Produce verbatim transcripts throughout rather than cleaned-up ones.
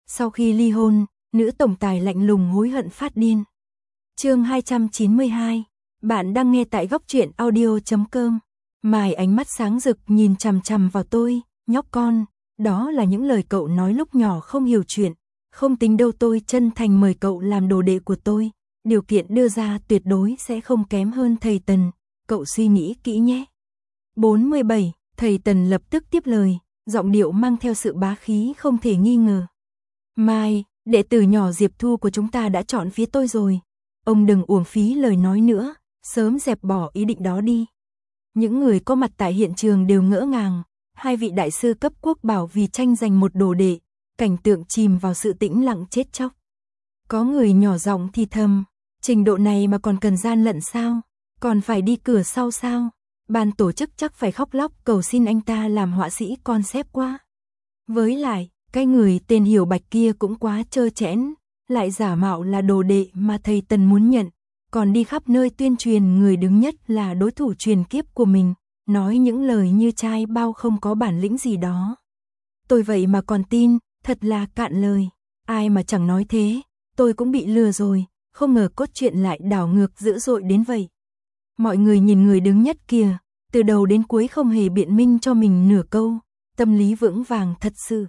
Sau khi ly hôn, nữ tổng tài lạnh lùng hối hận phát điên. Chương hai trăm chín mươi hai. Bạn đang nghe tại góc truyện audio chấm com. Mai ánh mắt sáng rực nhìn chằm chằm vào tôi, nhóc con, đó là những lời cậu nói lúc nhỏ không hiểu chuyện, không tính đâu, tôi chân thành mời cậu làm đồ đệ của tôi, điều kiện đưa ra tuyệt đối sẽ không kém hơn thầy Tần, cậu suy nghĩ kỹ nhé. bốn mươi bảy, thầy Tần lập tức tiếp lời, giọng điệu mang theo sự bá khí không thể nghi ngờ. Mai, đệ tử nhỏ Diệp Thu của chúng ta đã chọn phía tôi rồi, ông đừng uổng phí lời nói nữa, sớm dẹp bỏ ý định đó đi. Những người có mặt tại hiện trường đều ngỡ ngàng, hai vị đại sư cấp quốc bảo vì tranh giành một đồ đệ, cảnh tượng chìm vào sự tĩnh lặng chết chóc. Có người nhỏ giọng thì thầm, trình độ này mà còn cần gian lận sao, còn phải đi cửa sau sao, ban tổ chức chắc phải khóc lóc cầu xin anh ta làm họa sĩ concept quá. Với lại, cái người tên Hiểu Bạch kia cũng quá trơ trẽn, lại giả mạo là đồ đệ mà thầy Tần muốn nhận, còn đi khắp nơi tuyên truyền người đứng nhất là đối thủ truyền kiếp của mình, nói những lời như trai bao không có bản lĩnh gì đó. Tôi vậy mà còn tin, thật là cạn lời, ai mà chẳng nói thế, tôi cũng bị lừa rồi, không ngờ cốt truyện lại đảo ngược dữ dội đến vậy. Mọi người nhìn người đứng nhất kìa, từ đầu đến cuối không hề biện minh cho mình nửa câu, tâm lý vững vàng thật sự.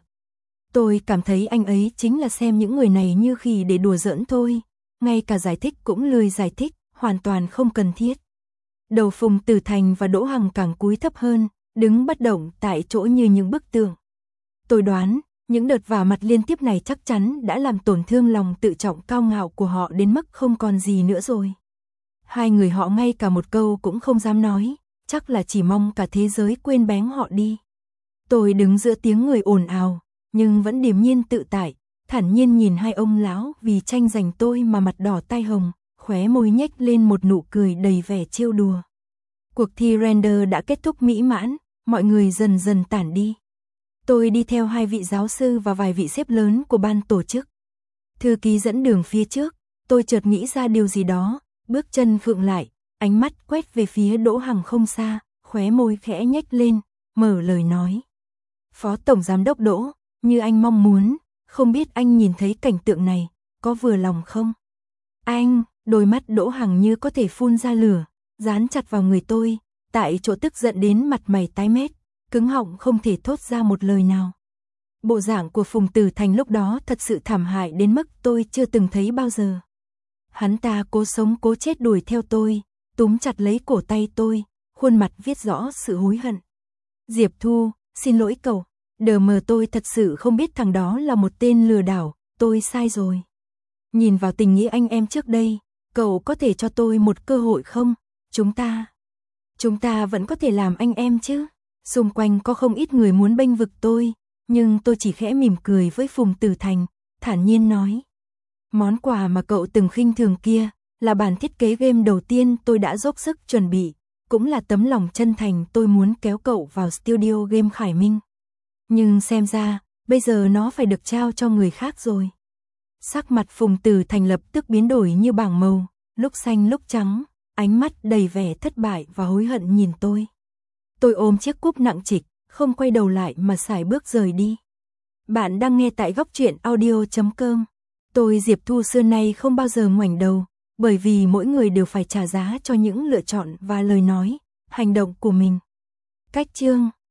Tôi cảm thấy anh ấy chính là xem những người này như khỉ để đùa giỡn thôi, ngay cả giải thích cũng lười giải thích, hoàn toàn không cần thiết. Đầu Phùng Tử Thành và Đỗ Hằng càng cúi thấp hơn, đứng bất động tại chỗ như những bức tượng. Tôi đoán, những đợt vả mặt liên tiếp này chắc chắn đã làm tổn thương lòng tự trọng cao ngạo của họ đến mức không còn gì nữa rồi. Hai người họ ngay cả một câu cũng không dám nói, chắc là chỉ mong cả thế giới quên bén họ đi. Tôi đứng giữa tiếng người ồn ào, nhưng vẫn điềm nhiên tự tại, thản nhiên nhìn hai ông lão vì tranh giành tôi mà mặt đỏ tai hồng, khóe môi nhếch lên một nụ cười đầy vẻ trêu đùa. Cuộc thi render đã kết thúc mỹ mãn, mọi người dần dần tản đi. Tôi đi theo hai vị giáo sư và vài vị sếp lớn của ban tổ chức. Thư ký dẫn đường phía trước, tôi chợt nghĩ ra điều gì đó, bước chân khựng lại, ánh mắt quét về phía Đỗ Hằng không xa, khóe môi khẽ nhếch lên, mở lời nói. Phó Tổng Giám đốc Đỗ, như anh mong muốn, không biết anh nhìn thấy cảnh tượng này, có vừa lòng không? Anh, đôi mắt Đỗ Hằng như có thể phun ra lửa, dán chặt vào người tôi, tại chỗ tức giận đến mặt mày tái mét, cứng họng không thể thốt ra một lời nào. Bộ dạng của Phùng Tử Thành lúc đó thật sự thảm hại đến mức tôi chưa từng thấy bao giờ. Hắn ta cố sống cố chết đuổi theo tôi, túm chặt lấy cổ tay tôi, khuôn mặt viết rõ sự hối hận. Diệp Thu, xin lỗi cậu, đờ mờ tôi thật sự không biết thằng đó là một tên lừa đảo, tôi sai rồi. Nhìn vào tình nghĩa anh em trước đây, cậu có thể cho tôi một cơ hội không? Chúng ta, chúng ta vẫn có thể làm anh em chứ? Xung quanh có không ít người muốn bênh vực tôi, nhưng tôi chỉ khẽ mỉm cười với Phùng Tử Thành, thản nhiên nói. Món quà mà cậu từng khinh thường kia, là bản thiết kế game đầu tiên tôi đã dốc sức chuẩn bị, cũng là tấm lòng chân thành tôi muốn kéo cậu vào studio game Khải Minh. Nhưng xem ra, bây giờ nó phải được trao cho người khác rồi. Sắc mặt Phùng Tử Thành lập tức biến đổi như bảng màu, lúc xanh lúc trắng, ánh mắt đầy vẻ thất bại và hối hận nhìn tôi. Tôi ôm chiếc cúp nặng trịch, không quay đầu lại mà sải bước rời đi. Bạn đang nghe tại góc truyện audio chấm com. Tôi Diệp Thu xưa nay không bao giờ ngoảnh đầu, bởi vì mỗi người đều phải trả giá cho những lựa chọn và lời nói, hành động của mình. Cách chương